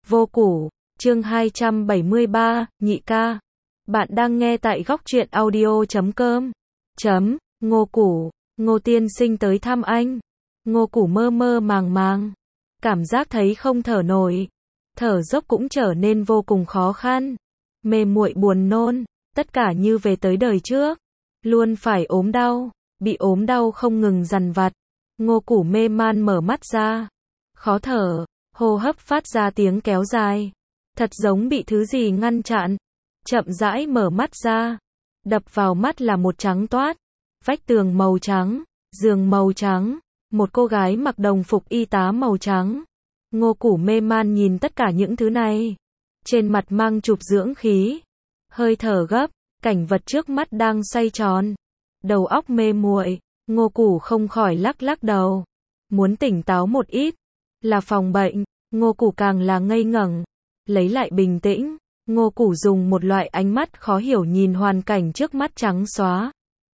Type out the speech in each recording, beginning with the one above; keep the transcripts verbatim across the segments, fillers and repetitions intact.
Vô Củ, chương hai trăm bảy mươi ba, nhị ca. Bạn đang nghe tại góc truyện audio chấm com. Chấm, Ngô Củ, Ngô tiên sinh tới thăm anh. Ngô Củ mơ mơ màng màng, cảm giác thấy không thở nổi. Thở dốc cũng trở nên vô cùng khó khăn. Mê muội buồn nôn, tất cả như về tới đời trước. Luôn phải ốm đau, bị ốm đau không ngừng dằn vặt. Ngô Củ mê man mở mắt ra, khó thở, hô hấp phát ra tiếng kéo dài, thật giống bị thứ gì ngăn chặn. Chậm rãi mở mắt ra, đập vào mắt là một trắng toát, vách tường màu trắng, giường màu trắng, một cô gái mặc đồng phục y tá màu trắng. Ngô Củ mê man nhìn tất cả những thứ này, trên mặt mang chụp dưỡng khí, hơi thở gấp, cảnh vật trước mắt đang xoay tròn, đầu óc mê muội. Ngô Củ không khỏi lắc lắc đầu, muốn tỉnh táo một ít, là phòng bệnh. Ngô Củ càng là ngây ngẩn, lấy lại bình tĩnh. Ngô Củ dùng một loại ánh mắt khó hiểu nhìn hoàn cảnh trước mắt trắng xóa.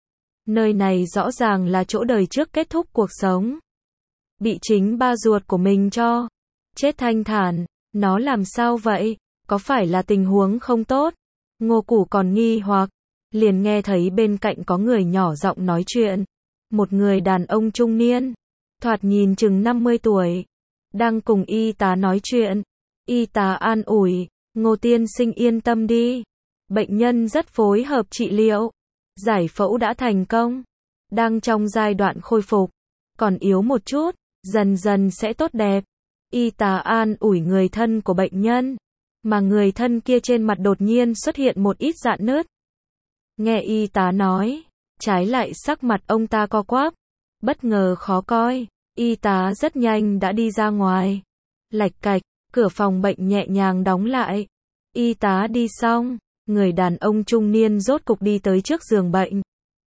Nơi này rõ ràng là chỗ đời trước kết thúc cuộc sống, bị chính ba ruột của mình cho chết thanh thản. Nó làm sao vậy? Có phải là tình huống không tốt? Ngô Củ còn nghi hoặc, liền nghe thấy bên cạnh có người nhỏ giọng nói chuyện. Một người đàn ông trung niên, thoạt nhìn chừng năm mươi tuổi, đang cùng y tá nói chuyện. Y tá an ủi, Ngô tiên sinh yên tâm đi, bệnh nhân rất phối hợp trị liệu, giải phẫu đã thành công, đang trong giai đoạn khôi phục, còn yếu một chút, dần dần sẽ tốt đẹp. Y tá an ủi người thân của bệnh nhân, mà người thân kia trên mặt đột nhiên xuất hiện một ít rạn nứt. Nghe y tá nói, trái lại sắc mặt ông ta co quắp, bất ngờ khó coi. Y tá rất nhanh đã đi ra ngoài. Lạch cạch, cửa phòng bệnh nhẹ nhàng đóng lại. Y tá đi xong, người đàn ông trung niên rốt cục đi tới trước giường bệnh.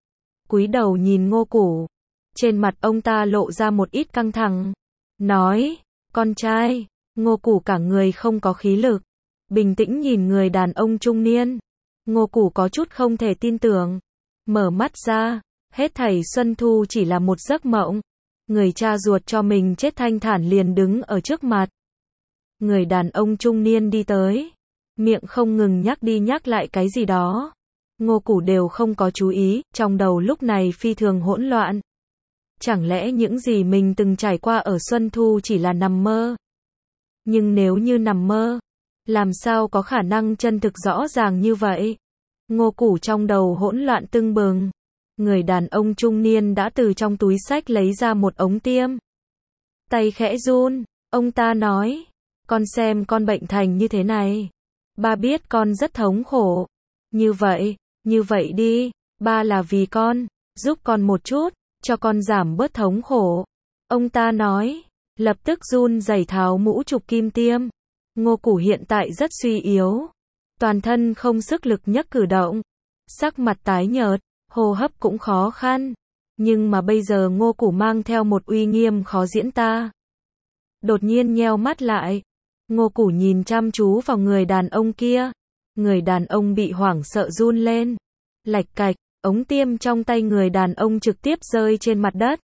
Cúi đầu nhìn Ngô Củ, trên mặt ông ta lộ ra một ít căng thẳng, nói, con trai. Ngô Củ cả người không có khí lực, bình tĩnh nhìn người đàn ông trung niên. Ngô Củ có chút không thể tin tưởng, mở mắt ra, hết thảy xuân thu chỉ là một giấc mộng. Người cha ruột cho mình chết thanh thản liền đứng ở trước mặt. Người đàn ông trung niên đi tới, miệng không ngừng nhắc đi nhắc lại cái gì đó. Ngô Củ đều không có chú ý, trong đầu lúc này phi thường hỗn loạn. Chẳng lẽ những gì mình từng trải qua ở xuân thu chỉ là nằm mơ? Nhưng nếu như nằm mơ, làm sao có khả năng chân thực rõ ràng như vậy? Ngô Củ trong đầu hỗn loạn tưng bừng. Người đàn ông trung niên đã từ trong túi xách lấy ra một ống tiêm. Tay khẽ run, ông ta nói, con xem con bệnh thành như thế này, ba biết con rất thống khổ. Như vậy, như vậy đi, ba là vì con, giúp con một chút, cho con giảm bớt thống khổ. Ông ta nói, lập tức run rẩy tháo mũ chụp kim tiêm. Ngô Củ hiện tại rất suy yếu, toàn thân không sức lực nhấc cử động, sắc mặt tái nhợt, hô hấp cũng khó khăn. Nhưng mà bây giờ Ngô Củ mang theo một uy nghiêm khó diễn tả. Đột nhiên nheo mắt lại, Ngô Củ nhìn chăm chú vào người đàn ông kia. Người đàn ông bị hoảng sợ run lên. Lạch cạch, ống tiêm trong tay người đàn ông trực tiếp rơi trên mặt đất.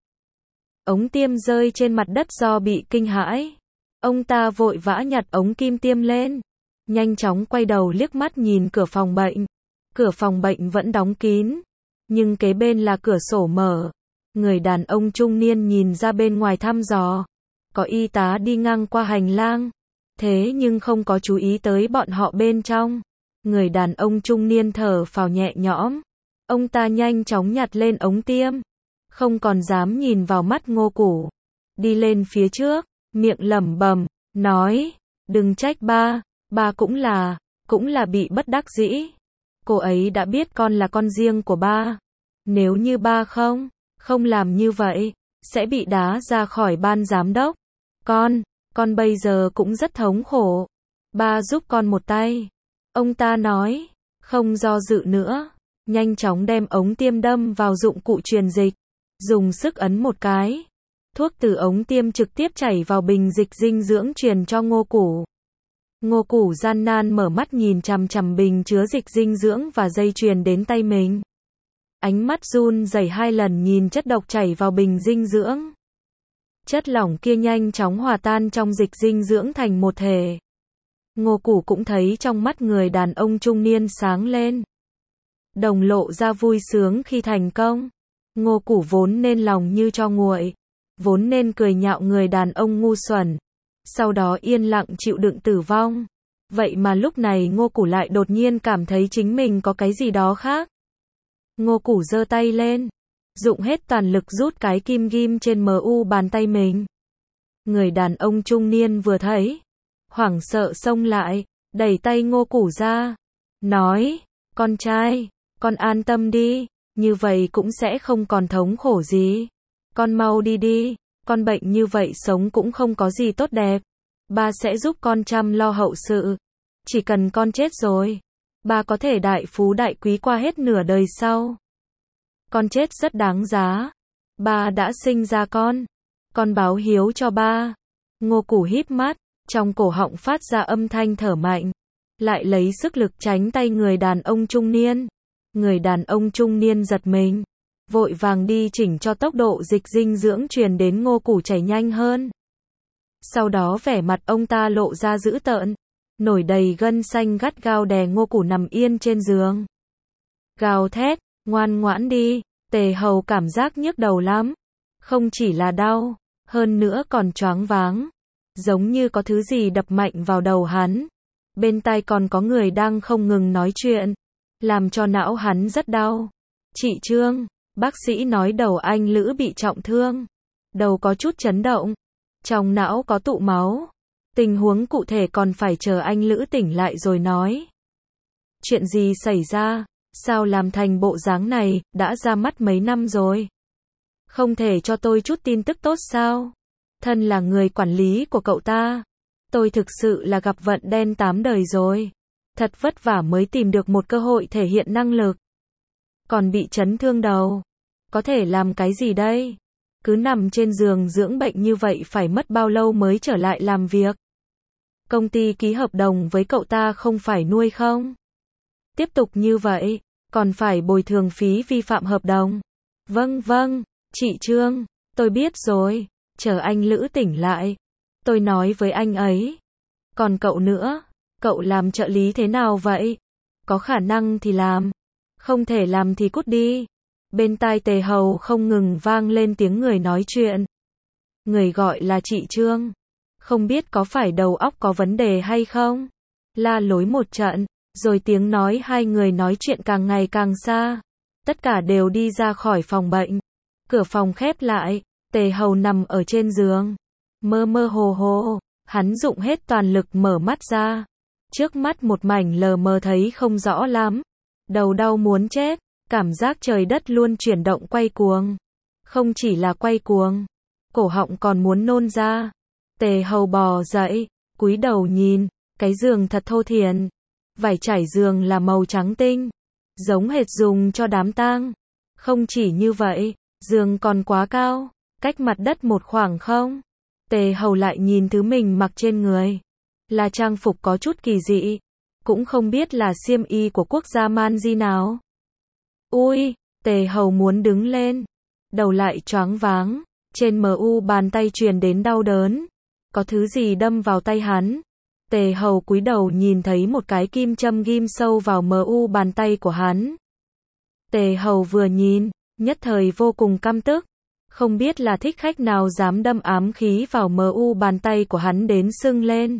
Ống tiêm rơi trên mặt đất do bị kinh hãi. Ông ta vội vã nhặt ống kim tiêm lên, nhanh chóng quay đầu liếc mắt nhìn cửa phòng bệnh. Cửa phòng bệnh vẫn đóng kín, nhưng kế bên là cửa sổ mở. Người đàn ông trung niên nhìn ra bên ngoài thăm dò. Có y tá đi ngang qua hành lang, thế nhưng không có chú ý tới bọn họ bên trong. Người đàn ông trung niên thở phào nhẹ nhõm. Ông ta nhanh chóng nhặt lên ống tiêm, không còn dám nhìn vào mắt Ngô Củ. Đi lên phía trước, miệng lẩm bẩm, nói, đừng trách ba, ba cũng là, cũng là bị bất đắc dĩ. Cô ấy đã biết con là con riêng của ba. Nếu như ba không, không làm như vậy, sẽ bị đá ra khỏi ban giám đốc. Con, con bây giờ cũng rất thống khổ. Ba giúp con một tay. Ông ta nói, không do dự nữa, nhanh chóng đem ống tiêm đâm vào dụng cụ truyền dịch, dùng sức ấn một cái. Thuốc từ ống tiêm trực tiếp chảy vào bình dịch dinh dưỡng truyền cho Ngô Củ. Ngô Củ gian nan mở mắt nhìn chằm chằm bình chứa dịch dinh dưỡng và dây chuyền đến tay mình. Ánh mắt run rẩy hai lần nhìn chất độc chảy vào bình dinh dưỡng. Chất lỏng kia nhanh chóng hòa tan trong dịch dinh dưỡng thành một thể. Ngô Củ cũng thấy trong mắt người đàn ông trung niên sáng lên. Đồng lộ ra vui sướng khi thành công. Ngô Củ vốn nên lòng như tro nguội, vốn nên cười nhạo người đàn ông ngu xuẩn, sau đó yên lặng chịu đựng tử vong. Vậy mà lúc này Ngô Củ lại đột nhiên cảm thấy chính mình có cái gì đó khác. Ngô Củ giơ tay lên, dụng hết toàn lực rút cái kim ghim trên em u bàn tay mình. Người đàn ông trung niên vừa thấy, hoảng sợ xông lại, đẩy tay Ngô Củ ra, nói, con trai, con an tâm đi, như vậy cũng sẽ không còn thống khổ gì. Con mau đi đi, con bệnh như vậy sống cũng không có gì tốt đẹp. Ba sẽ giúp con chăm lo hậu sự. Chỉ cần con chết rồi, ba có thể đại phú đại quý qua hết nửa đời sau. Con chết rất đáng giá. Ba đã sinh ra con. Con báo hiếu cho ba. Ngô Củ híp mắt, trong cổ họng phát ra âm thanh thở mạnh, lại lấy sức lực tránh tay người đàn ông trung niên. Người đàn ông trung niên giật mình, vội vàng đi chỉnh cho tốc độ dịch dinh dưỡng truyền đến Ngô Củ chảy nhanh hơn. Sau đó vẻ mặt ông ta lộ ra dữ tợn, nổi đầy gân xanh gắt gao đè Ngô Củ nằm yên trên giường. Gào thét, ngoan ngoãn đi. Tề Hầu cảm giác nhức đầu lắm, không chỉ là đau, hơn nữa còn choáng váng, giống như có thứ gì đập mạnh vào đầu hắn. Bên tai còn có người đang không ngừng nói chuyện, làm cho não hắn rất đau. Chị Trương, bác sĩ nói đầu anh Lữ bị trọng thương, đầu có chút chấn động, trong não có tụ máu. Tình huống cụ thể còn phải chờ anh Lữ tỉnh lại rồi nói. Chuyện gì xảy ra? Sao làm thành bộ dáng này, đã ra mắt mấy năm rồi? Không thể cho tôi chút tin tức tốt sao? Thân là người quản lý của cậu ta, tôi thực sự là gặp vận đen tám đời rồi. Thật vất vả mới tìm được một cơ hội thể hiện năng lực. Còn bị chấn thương đầu. Có thể làm cái gì đây? Cứ nằm trên giường dưỡng bệnh như vậy phải mất bao lâu mới trở lại làm việc? Công ty ký hợp đồng với cậu ta không phải nuôi không? Tiếp tục như vậy, còn phải bồi thường phí vi phạm hợp đồng. Vâng vâng, chị Trương, tôi biết rồi, chờ anh Lữ tỉnh lại. Tôi nói với anh ấy. Còn cậu nữa, cậu làm trợ lý thế nào vậy? Có khả năng thì làm, không thể làm thì cút đi. Bên tai Tề Hầu không ngừng vang lên tiếng người nói chuyện. Người gọi là chị Trương, không biết có phải đầu óc có vấn đề hay không? La lối một trận, rồi tiếng nói hai người nói chuyện càng ngày càng xa. Tất cả đều đi ra khỏi phòng bệnh. Cửa phòng khép lại, Tề Hầu nằm ở trên giường, mơ mơ hồ hồ, hắn dụng hết toàn lực mở mắt ra. Trước mắt một mảnh lờ mờ thấy không rõ lắm. Đầu đau muốn chết, cảm giác trời đất luôn chuyển động quay cuồng. Không chỉ là quay cuồng, cổ họng còn muốn nôn ra. Tề Hầu bò dậy, cúi đầu nhìn, cái giường thật thô thiển. Vải trải giường là màu trắng tinh, giống hệt dùng cho đám tang. Không chỉ như vậy, giường còn quá cao, cách mặt đất một khoảng không. Tề Hầu lại nhìn thứ mình mặc trên người, là trang phục có chút kỳ dị, cũng không biết là xiêm y của quốc gia man di nào. Ui, Tề Hầu muốn đứng lên, đầu lại choáng váng, trên em u bàn tay truyền đến đau đớn, có thứ gì đâm vào tay hắn. Tề Hầu cúi đầu nhìn thấy một cái kim châm ghim sâu vào em u bàn tay của hắn. Tề Hầu vừa nhìn, nhất thời vô cùng căm tức, không biết là thích khách nào dám đâm ám khí vào em u bàn tay của hắn đến sưng lên.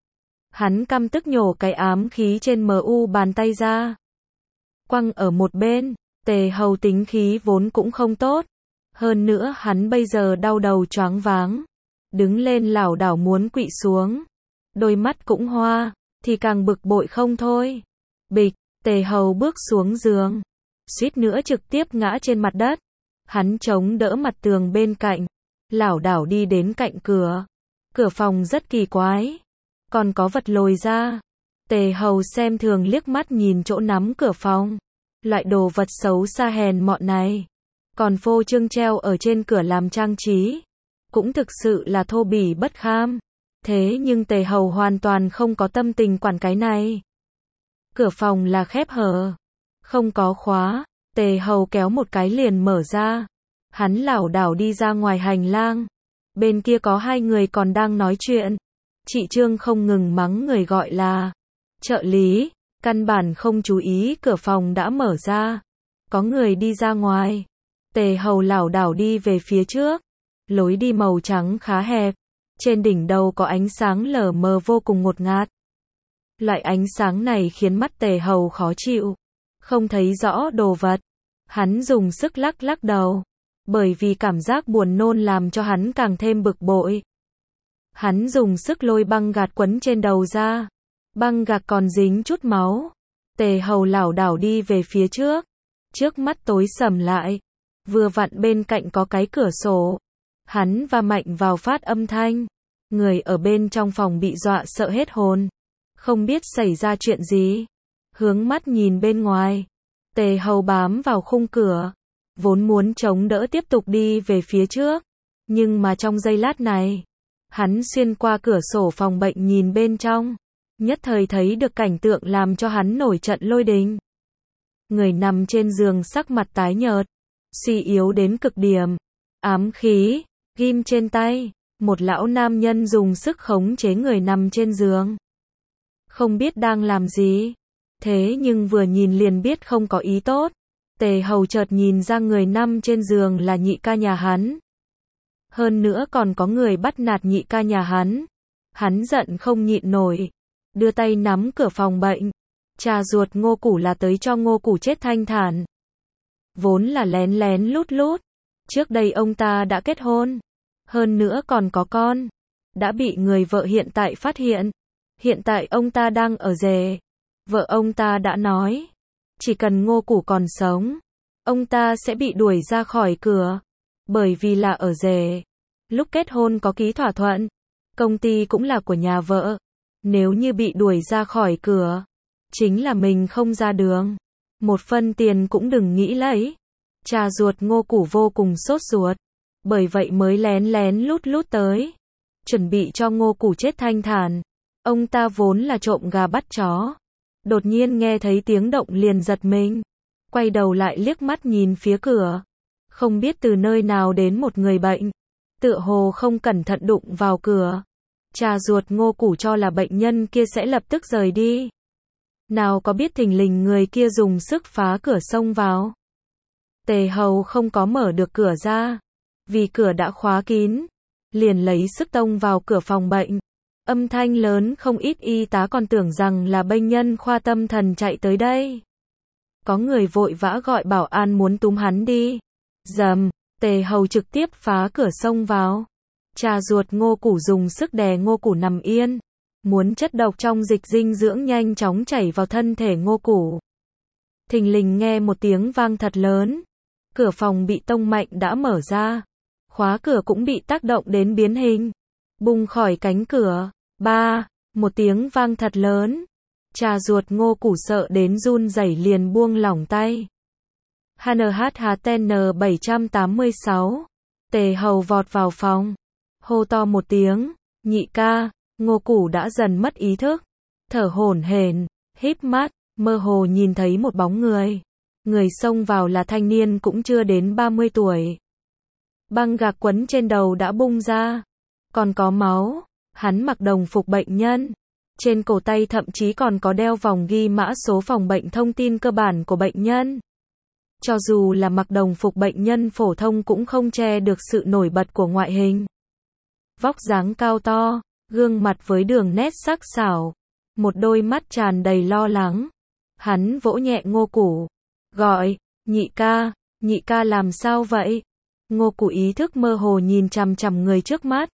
Hắn căm tức nhổ cái ám khí trên em u bàn tay ra, quăng ở một bên. Tề Hầu tính khí vốn cũng không tốt, hơn nữa hắn bây giờ đau đầu choáng váng, đứng lên lảo đảo muốn quỵ xuống, đôi mắt cũng hoa, thì càng bực bội không thôi. Bịch, Tề Hầu bước xuống giường, suýt nữa trực tiếp ngã trên mặt đất. Hắn chống đỡ mặt tường bên cạnh, lảo đảo đi đến cạnh cửa. Cửa phòng rất kỳ quái, còn có vật lồi ra. Tề Hầu xem thường liếc mắt nhìn chỗ nắm cửa phòng. Loại đồ vật xấu xa hèn mọn này, còn phô trương treo ở trên cửa làm trang trí, cũng thực sự là thô bỉ bất kham. Thế nhưng Tề Hầu hoàn toàn không có tâm tình quản cái này. Cửa phòng là khép hờ, không có khóa. Tề Hầu kéo một cái liền mở ra. Hắn lảo đảo đi ra ngoài hành lang. Bên kia có hai người còn đang nói chuyện. Chị Trương không ngừng mắng người gọi là trợ lý, căn bản không chú ý cửa phòng đã mở ra. Có người đi ra ngoài. Tề Hầu lảo đảo đi về phía trước. Lối đi màu trắng khá hẹp. Trên đỉnh đầu có ánh sáng lờ mờ vô cùng ngột ngạt. Loại ánh sáng này khiến mắt Tề Hầu khó chịu. Không thấy rõ đồ vật. Hắn dùng sức lắc lắc đầu. Bởi vì cảm giác buồn nôn làm cho hắn càng thêm bực bội. Hắn dùng sức lôi băng gạc quấn trên đầu ra. Băng gạc còn dính chút máu. Tề Hầu lảo đảo đi về phía trước. Trước mắt tối sầm lại. Vừa vặn bên cạnh có cái cửa sổ. Hắn va mạnh vào phát âm thanh. Người ở bên trong phòng bị dọa sợ hết hồn. Không biết xảy ra chuyện gì. Hướng mắt nhìn bên ngoài. Tề Hầu bám vào khung cửa. Vốn muốn chống đỡ tiếp tục đi về phía trước. Nhưng mà trong giây lát này. Hắn xuyên qua cửa sổ phòng bệnh nhìn bên trong. Nhất thời thấy được cảnh tượng làm cho hắn nổi trận lôi đình. Người nằm trên giường sắc mặt tái nhợt. Suy yếu đến cực điểm. Ám khí. Ghim trên tay. Một lão nam nhân dùng sức khống chế người nằm trên giường. Không biết đang làm gì. Thế nhưng vừa nhìn liền biết không có ý tốt. Tề Hầu chợt nhìn ra người nằm trên giường là nhị ca nhà hắn. Hơn nữa còn có người bắt nạt nhị ca nhà hắn. Hắn giận không nhịn nổi. Đưa tay nắm cửa phòng bệnh. Cha ruột Ngô Củ là tới cho Ngô Củ chết thanh thản. Vốn là lén lén lút lút. Trước đây ông ta đã kết hôn. Hơn nữa còn có con. Đã bị người vợ hiện tại phát hiện. Hiện tại ông ta đang ở rể. Vợ ông ta đã nói. Chỉ cần Ngô Củ còn sống. Ông ta sẽ bị đuổi ra khỏi cửa. Bởi vì là ở rể. Lúc kết hôn có ký thỏa thuận. Công ty cũng là của nhà vợ. Nếu như bị đuổi ra khỏi cửa. Chính là mình không ra đường. Một phân tiền cũng đừng nghĩ lấy. Cha ruột Ngô Củ vô cùng sốt ruột. Bởi vậy mới lén lén lút lút tới. Chuẩn bị cho Ngô Củ chết thanh thản. Ông ta vốn là trộm gà bắt chó. Đột nhiên nghe thấy tiếng động liền giật mình. Quay đầu lại liếc mắt nhìn phía cửa. Không biết từ nơi nào đến một người bệnh. Tựa hồ không cẩn thận đụng vào cửa. Cha ruột Ngô Củ cho là bệnh nhân kia sẽ lập tức rời đi. Nào có biết thình lình người kia dùng sức phá cửa xông vào. Tề Hầu không có mở được cửa ra. Vì cửa đã khóa kín. Liền lấy sức tông vào cửa phòng bệnh. Âm thanh lớn không ít y tá còn tưởng rằng là bệnh nhân khoa tâm thần chạy tới đây. Có người vội vã gọi bảo an muốn túm hắn đi. Dầm, Tề Hầu trực tiếp phá cửa xông vào. Cha ruột Ngô Củ dùng sức đè Ngô Củ nằm yên. Muốn chất độc trong dịch dinh dưỡng nhanh chóng chảy vào thân thể Ngô Củ. Thình lình nghe một tiếng vang thật lớn. Cửa phòng bị tông mạnh đã mở ra. Khóa cửa cũng bị tác động đến biến hình. Bung khỏi cánh cửa. Ba, một tiếng vang thật lớn. Cha ruột Ngô Củ sợ đến run rẩy liền buông lỏng tay. hát en hát hát en bảy tám sáu. Tề Hầu vọt vào phòng. Hô to một tiếng. Nhị ca. Ngô Củ đã dần mất ý thức. Thở hổn hển, híp mắt, mơ hồ nhìn thấy một bóng người. Người xông vào là thanh niên cũng chưa đến ba mươi tuổi. Băng gạc quấn trên đầu đã bung ra. Còn có máu. Hắn mặc đồng phục bệnh nhân. Trên cổ tay thậm chí còn có đeo vòng ghi mã số phòng bệnh thông tin cơ bản của bệnh nhân. Cho dù là mặc đồng phục bệnh nhân phổ thông cũng không che được sự nổi bật của ngoại hình. Vóc dáng cao to, gương mặt với đường nét sắc sảo. Một đôi mắt tràn đầy lo lắng. Hắn vỗ nhẹ Ngô Củ. Gọi, nhị ca, nhị ca làm sao vậy? Ngô Củ ý thức mơ hồ nhìn chằm chằm người trước mắt.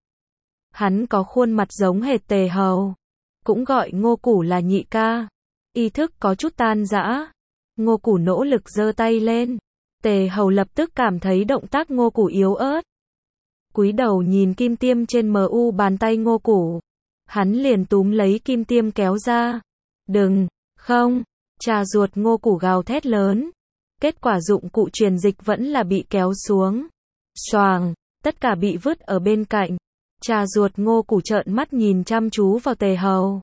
Hắn có khuôn mặt giống hệt Tề Hầu. Cũng gọi Ngô Củ là nhị ca. Ý thức có chút tan rã. Ngô Củ nỗ lực giơ tay lên. Tề Hầu lập tức cảm thấy động tác Ngô Củ yếu ớt. Cúi đầu nhìn kim tiêm trên mu bàn tay Ngô Củ. Hắn liền túm lấy kim tiêm kéo ra. Đừng, không, cha ruột Ngô Củ gào thét lớn. Kết quả dụng cụ truyền dịch vẫn là bị kéo xuống. Xoàng, tất cả bị vứt ở bên cạnh. Cha ruột Ngô Củ trợn mắt nhìn chăm chú vào Tề Hầu.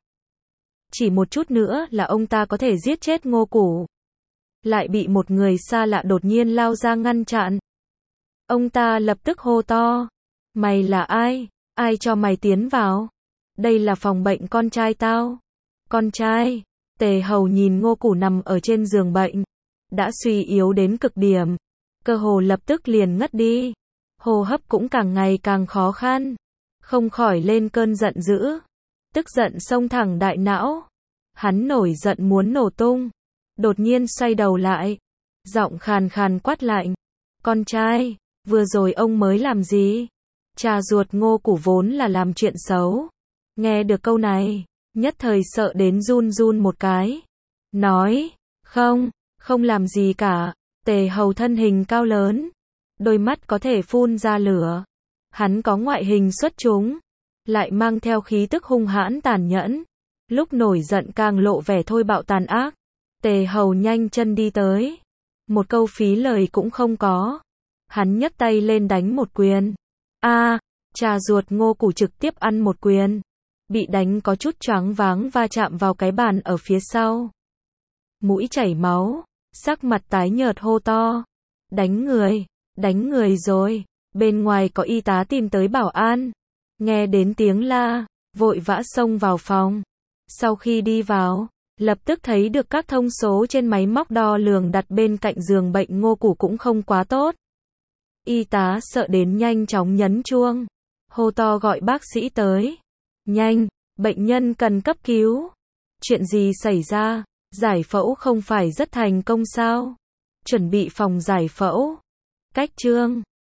Chỉ một chút nữa là ông ta có thể giết chết Ngô Củ. Lại bị một người xa lạ đột nhiên lao ra ngăn chặn. Ông ta lập tức hô to. Mày là ai? Ai cho mày tiến vào? đây là phòng bệnh con trai tao. Con trai? Tề Hầu nhìn Ngô Củ nằm ở trên giường bệnh, đã suy yếu đến cực điểm, cơ hồ lập tức liền ngất đi, hô hấp cũng càng ngày càng khó khăn, không khỏi lên cơn giận dữ, tức giận xông thẳng đại não, hắn nổi giận muốn nổ tung, đột nhiên xoay đầu lại, giọng khàn khàn quát lạnh, con trai, vừa rồi ông mới làm gì? Cha ruột Ngô Củ vốn là làm chuyện xấu, nghe được câu này, nhất thời sợ đến run run một cái, nói, không, không làm gì cả. Tề Hầu thân hình cao lớn, đôi mắt có thể phun ra lửa, hắn có ngoại hình xuất chúng, lại mang theo khí tức hung hãn tàn nhẫn, lúc nổi giận càng lộ vẻ thôi bạo tàn ác. Tề Hầu nhanh chân đi tới, một câu phí lời cũng không có, hắn nhấc tay lên đánh một quyền. A, cha ruột Ngô Củ trực tiếp ăn một quyền, bị đánh có chút choáng váng va chạm vào cái bàn ở phía sau, mũi chảy máu, sắc mặt tái nhợt hô to, đánh người, đánh người rồi. Bên ngoài có y tá tìm tới bảo an, nghe đến tiếng la, vội vã xông vào phòng. Sau khi đi vào, lập tức thấy được các thông số trên máy móc đo lường đặt bên cạnh giường bệnh Ngô Củ cũng không quá tốt. Y tá sợ đến nhanh chóng nhấn chuông, hô to gọi bác sĩ tới. Nhanh, bệnh nhân cần cấp cứu. Chuyện gì xảy ra? Giải phẫu không phải rất thành công sao? Chuẩn bị phòng giải phẫu. Cách chương